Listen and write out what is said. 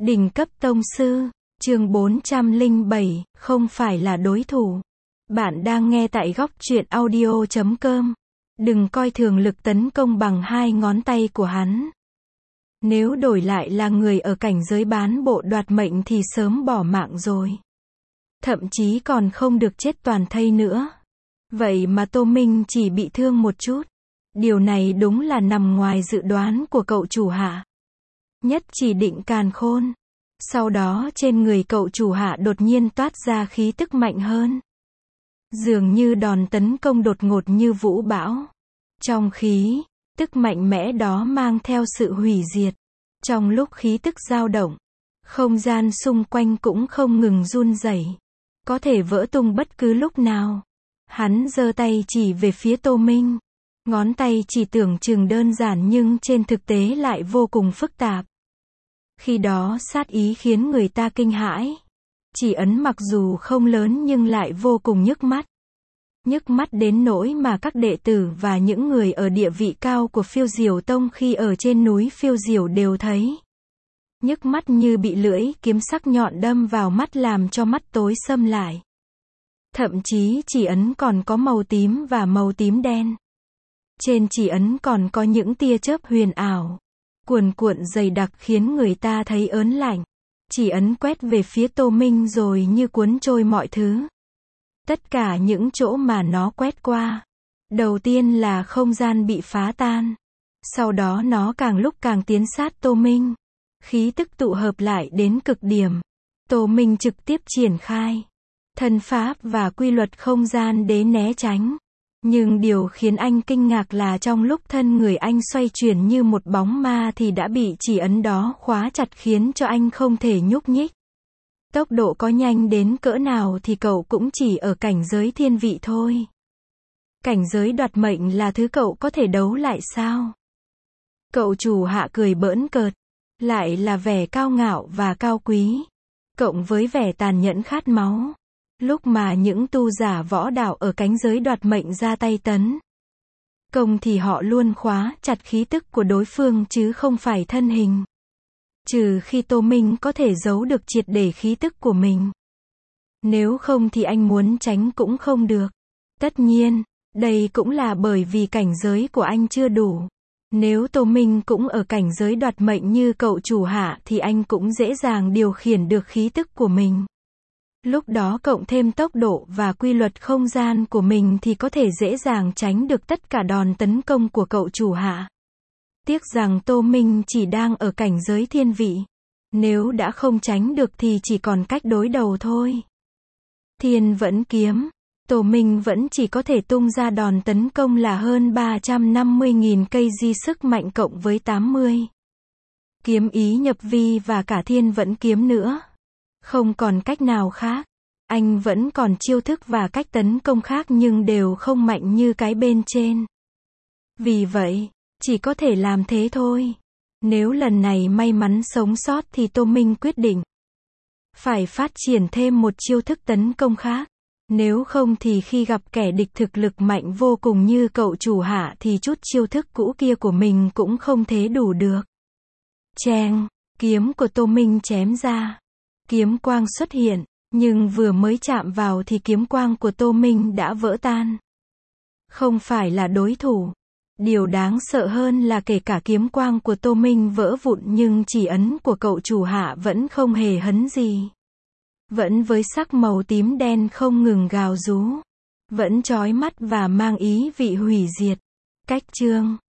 Đỉnh cấp tông sư, chương 407, không phải là đối thủ. Bạn đang nghe tại góc truyện audio.com. Đừng coi thường lực tấn công bằng hai ngón tay của hắn. Nếu đổi lại là người ở cảnh giới bán bộ đoạt mệnh thì sớm bỏ mạng rồi. Thậm chí còn không được chết toàn thây nữa. Vậy mà Tô Minh chỉ bị thương một chút. Điều này đúng là nằm ngoài dự đoán của cậu chủ hạ. Nhất chỉ định càn khôn. Sau đó trên người cậu chủ hạ đột nhiên toát ra khí tức mạnh hơn. Dường như đòn tấn công đột ngột như vũ bão. Trong khí tức mạnh mẽ đó mang theo sự hủy diệt. Trong lúc khí tức dao động, không gian xung quanh cũng không ngừng run rẩy, có thể vỡ tung bất cứ lúc nào. Hắn giơ tay chỉ về phía Tô Minh. Ngón tay chỉ tưởng chừng đơn giản nhưng trên thực tế lại vô cùng phức tạp. Khi đó sát ý khiến người ta kinh hãi. Chỉ ấn mặc dù không lớn nhưng lại vô cùng nhức mắt. Nhức mắt đến nỗi mà các đệ tử và những người ở địa vị cao của Phiêu Diều Tông khi ở trên núi Phiêu Diều đều thấy. Nhức mắt như bị lưỡi kiếm sắc nhọn đâm vào mắt làm cho mắt tối sầm lại. Thậm chí chỉ ấn còn có màu tím và màu tím đen. Trên chỉ ấn còn có những tia chớp huyền ảo, cuồn cuộn dày đặc khiến người ta thấy ớn lạnh. Chỉ ấn quét về phía Tô Minh rồi như cuốn trôi mọi thứ. Tất cả những chỗ mà nó quét qua. Đầu tiên là không gian bị phá tan. Sau đó nó càng lúc càng tiến sát Tô Minh. Khí tức tụ hợp lại đến cực điểm. Tô Minh trực tiếp triển khai thân pháp và quy luật không gian để né tránh. Nhưng điều khiến anh kinh ngạc là trong lúc thân người anh xoay chuyển như một bóng ma thì đã bị chỉ ấn đó khóa chặt khiến cho anh không thể nhúc nhích. Tốc độ có nhanh đến cỡ nào thì cậu cũng chỉ ở cảnh giới thiên vị thôi. Cảnh giới đoạt mệnh là thứ cậu có thể đấu lại sao? Cậu chủ hạ cười bỡn cợt. Lại là vẻ cao ngạo và cao quý. Cộng với vẻ tàn nhẫn khát máu. Lúc mà những tu giả võ đạo ở cánh giới đoạt mệnh ra tay tấn công thì họ luôn khóa chặt khí tức của đối phương chứ không phải thân hình. Trừ khi Tô Minh có thể giấu được triệt để khí tức của mình. Nếu không thì anh muốn tránh cũng không được. Tất nhiên, đây cũng là bởi vì cảnh giới của anh chưa đủ. Nếu Tô Minh cũng ở cảnh giới đoạt mệnh như cậu chủ hạ thì anh cũng dễ dàng điều khiển được khí tức của mình. Lúc đó cộng thêm tốc độ và quy luật không gian của mình thì có thể dễ dàng tránh được tất cả đòn tấn công của cậu chủ hạ. Tiếc rằng Tô Minh chỉ đang ở cảnh giới thiên vị. Nếu đã không tránh được thì chỉ còn cách đối đầu thôi. Thiên vẫn kiếm. Tô Minh vẫn chỉ có thể tung ra đòn tấn công là hơn 350.000 cây di sức mạnh cộng với 80. Kiếm ý nhập vi và cả thiên vẫn kiếm nữa. Không còn cách nào khác. Anh vẫn còn chiêu thức và cách tấn công khác nhưng đều không mạnh như cái bên trên. Vì vậy, chỉ có thể làm thế thôi. Nếu lần này may mắn sống sót thì Tô Minh quyết định phải phát triển thêm một chiêu thức tấn công khác. Nếu không thì khi gặp kẻ địch thực lực mạnh vô cùng như cậu chủ hạ thì chút chiêu thức cũ kia của mình cũng không thể đủ được. Cheng, kiếm của Tô Minh chém ra. Kiếm quang xuất hiện, nhưng vừa mới chạm vào thì kiếm quang của Tô Minh đã vỡ tan. Không phải là đối thủ. Điều đáng sợ hơn là kể cả kiếm quang của Tô Minh vỡ vụn nhưng chỉ ấn của cậu chủ hạ vẫn không hề hấn gì. Vẫn với sắc màu tím đen không ngừng gào rú. Vẫn chói mắt và mang ý vị hủy diệt. Cách chương